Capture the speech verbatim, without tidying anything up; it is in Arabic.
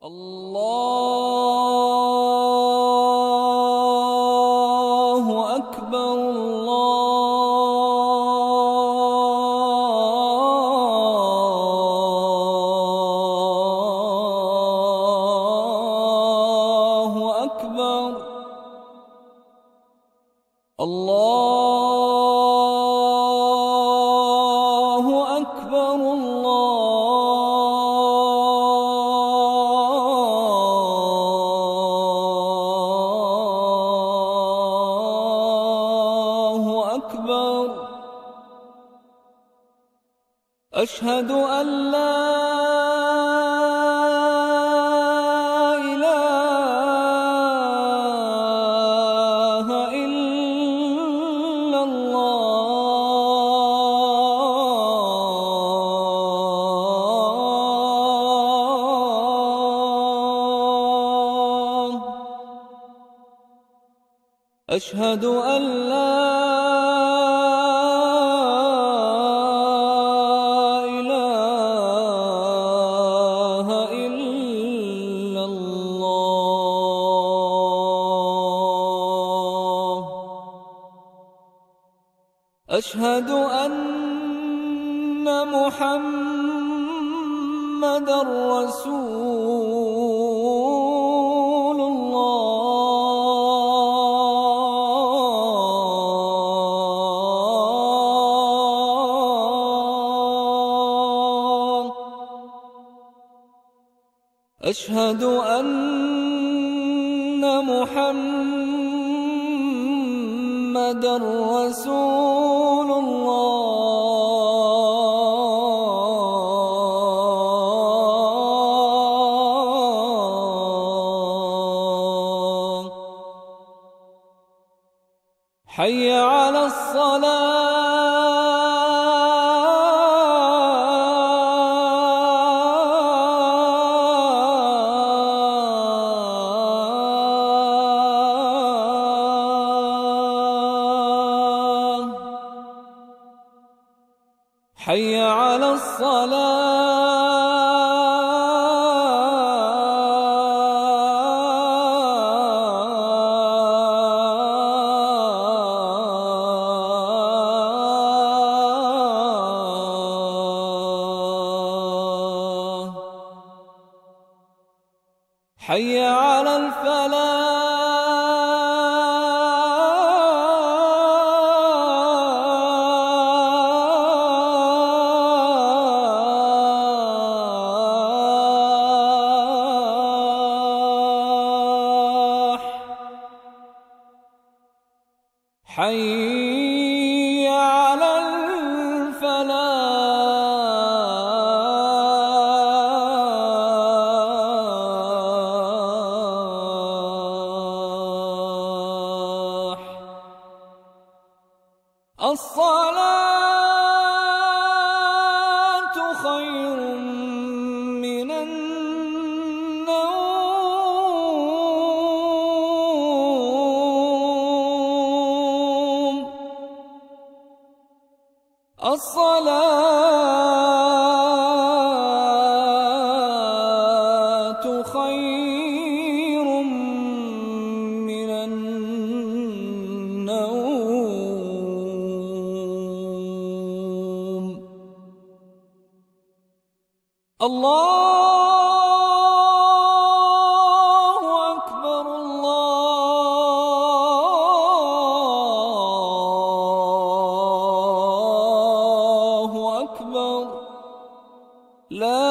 الله أكبر. الله أكبر. الله أكبر. الله أكبر. أشهد أن لا إله إلا الله. أشهد أن لا إله إلا الله. أشهد أن محمدًا رسول الله. أشهد أن محمدًا رسول الله. حي على الصلاة. حي على الصلاة. حي على الفلاح. حي على الفلاح. الصلاة خير من النوم. الصلاة خير من النوم. الله أكبر. الله أكبر. لا